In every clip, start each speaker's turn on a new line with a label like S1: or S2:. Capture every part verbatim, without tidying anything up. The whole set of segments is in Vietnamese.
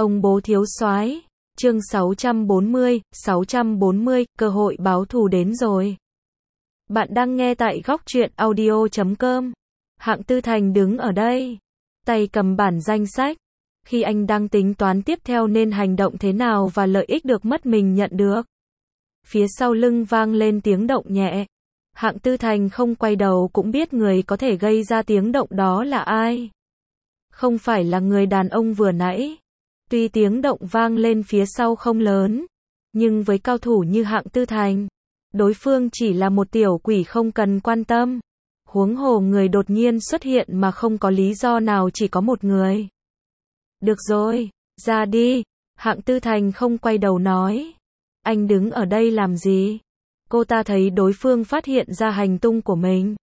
S1: Ông bố thiếu soái. Chương sáu trăm bốn mươi, sáu trăm bốn mươi, cơ hội báo thù đến rồi. Bạn đang nghe tại góc truyện audio chấm com. Hạng Tư Thành đứng ở đây, tay cầm bản danh sách. Khi anh đang tính toán tiếp theo nên hành động thế nào và lợi ích được mất mình nhận được. Phía sau lưng vang lên tiếng động nhẹ. Hạng Tư Thành không quay đầu cũng biết người có thể gây ra tiếng động đó là ai. Không phải là người đàn ông vừa nãy. Tuy tiếng động vang lên phía sau không lớn, nhưng với cao thủ như Hạng Tư Thành, đối phương chỉ là một tiểu quỷ không cần quan tâm. Huống hồ người đột nhiên xuất hiện mà không có lý do nào chỉ có một người. Được rồi, ra đi. Hạng Tư Thành không quay đầu nói. Anh đứng ở đây làm gì? Cô ta thấy đối phương phát hiện ra hành tung của mình,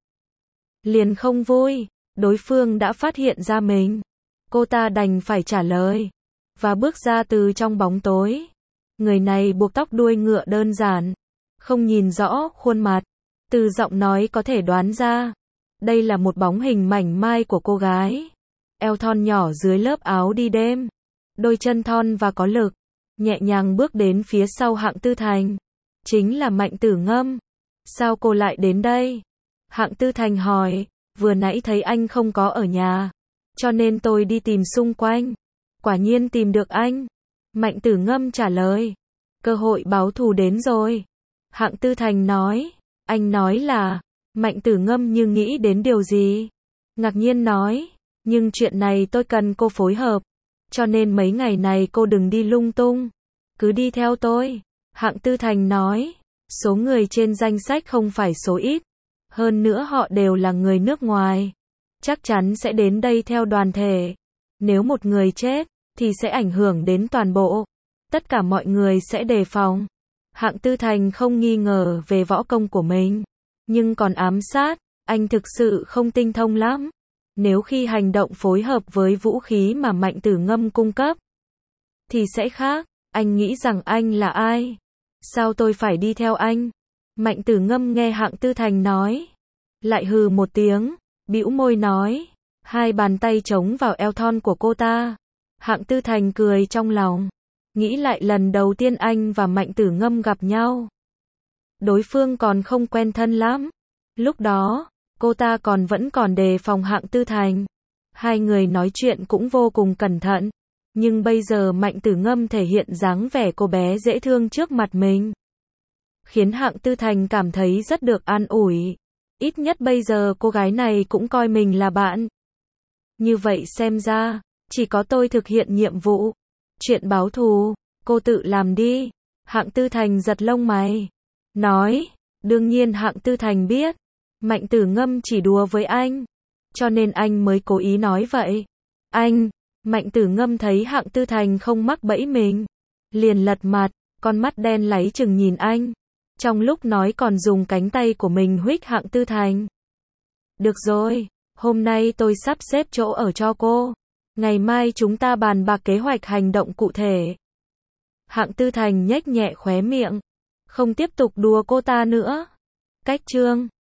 S1: liền không vui. Đối phương đã phát hiện ra mình, cô ta đành phải trả lời, và bước ra từ trong bóng tối. Người này buộc tóc đuôi ngựa đơn giản, không nhìn rõ khuôn mặt. Từ giọng nói có thể đoán ra, đây là một bóng hình mảnh mai của cô gái. Eo thon nhỏ dưới lớp áo đi đêm, đôi chân thon và có lực, nhẹ nhàng bước đến phía sau Hạng Tư Thành. Chính là Mạnh Tử Ngâm. Sao cô lại đến đây? Hạng Tư Thành hỏi, vừa nãy thấy anh không có ở nhà, cho nên tôi đi tìm xung quanh. Quả nhiên tìm được anh. Mạnh Tử Ngâm trả lời. Cơ hội báo thù đến rồi. Hạng Tư Thành nói. Anh nói là, Mạnh Tử Ngâm như nghĩ đến điều gì. Ngạc nhiên nói, nhưng chuyện này tôi cần cô phối hợp. Cho nên mấy ngày này cô đừng đi lung tung. Cứ đi theo tôi. Hạng Tư Thành nói, số người trên danh sách không phải số ít. Hơn nữa họ đều là người nước ngoài. Chắc chắn sẽ đến đây theo đoàn thể. Nếu một người chết, thì sẽ ảnh hưởng đến toàn bộ. Tất cả mọi người sẽ đề phòng. Hạng Tư Thành không nghi ngờ về võ công của mình. Nhưng còn ám sát, anh thực sự không tinh thông lắm. Nếu khi hành động phối hợp với vũ khí mà Mạnh Tử Ngâm cung cấp, thì sẽ khác. Anh nghĩ rằng anh là ai? Sao tôi phải đi theo anh? Mạnh Tử Ngâm nghe Hạng Tư Thành nói, lại hừ một tiếng, bĩu môi nói, hai bàn tay chống vào eo thon của cô ta. Hạng Tư Thành cười trong lòng, nghĩ lại lần đầu tiên anh và Mạnh Tử Ngâm gặp nhau. Đối phương còn không quen thân lắm. Lúc đó, cô ta còn vẫn còn đề phòng Hạng Tư Thành. Hai người nói chuyện cũng vô cùng cẩn thận. Nhưng bây giờ Mạnh Tử Ngâm thể hiện dáng vẻ cô bé dễ thương trước mặt mình, khiến Hạng Tư Thành cảm thấy rất được an ủi. Ít nhất bây giờ cô gái này cũng coi mình là bạn. Như vậy xem ra, chỉ có tôi thực hiện nhiệm vụ. Chuyện báo thù, cô tự làm đi. Hạng Tư Thành giật lông mày, nói, đương nhiên Hạng Tư Thành biết, Mạnh Tử Ngâm chỉ đùa với anh, cho nên anh mới cố ý nói vậy. Anh, Mạnh Tử Ngâm thấy Hạng Tư Thành không mắc bẫy mình, liền lật mặt, con mắt đen láy chừng nhìn anh. Trong lúc nói còn dùng cánh tay của mình huých Hạng Tư Thành. Được rồi, hôm nay tôi sắp xếp chỗ ở cho cô. Ngày mai chúng ta bàn bạc kế hoạch hành động cụ thể. Hạng Tư Thành nhếch nhẹ khóe miệng, không tiếp tục đùa cô ta nữa. Cách chương